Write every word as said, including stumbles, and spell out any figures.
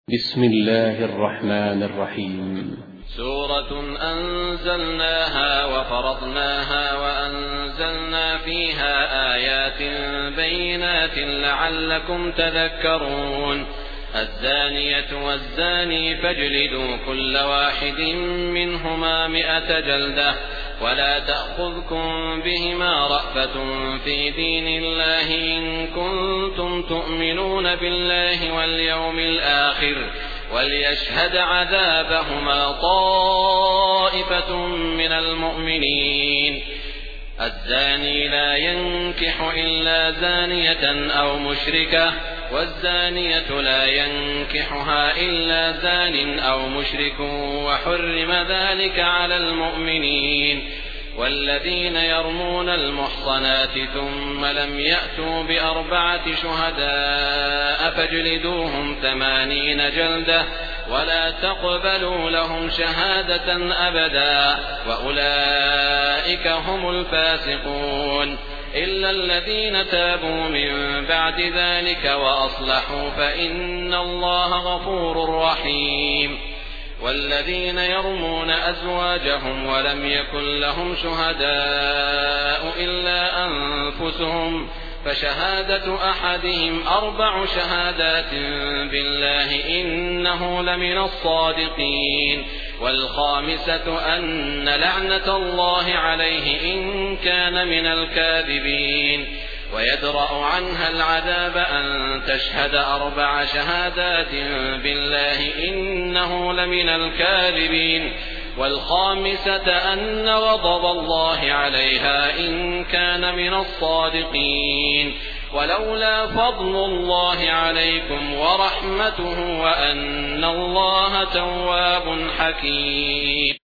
بسم الله الرحمن الرحيم. سورة أنزلناها وفرضناها وأنزلنا فيها آيات بينات لعلكم تذكرون. الزانية والزاني فاجلدوا كل واحد منهما مئة جلدة ولا تأخذكم بهما رأفة في دين الله إن كنتم تؤمنون بالله واليوم الآخر وليشهد عذابهما طائفة من المؤمنين. الزاني لا ينكح إلا زانية أو مشركة والزانية لا ينكحها إلا زان أو مشرك وحرم ذلك على المؤمنين. والذين يرمون المحصنات ثم لم يأتوا بأربعة شهداء فاجلدوهم ثمانين جلدة ولا تقبلوا لهم شهادة أبدا وأولئك هم الفاسقون إلا الذين تابوا من بعد ذلك وأصلحوا فإن الله غفور رحيم. والذين يرمون أزواجهم ولم يكن لهم شهداء إلا أنفسهم فشهادة أحدهم أربع شهادات بالله إنه لمن الصادقين. والخامسة أن لعنة الله عليه إن كان من الكاذبين. ويدرأ عنها العذاب أن تشهد أربع شهادات بالله إنه لمن الكاذبين. والخامسة أن غضب الله عليها إن كان من الصادقين. ولولا فضل الله عليكم ورحمته وأن الله تواب حكيم.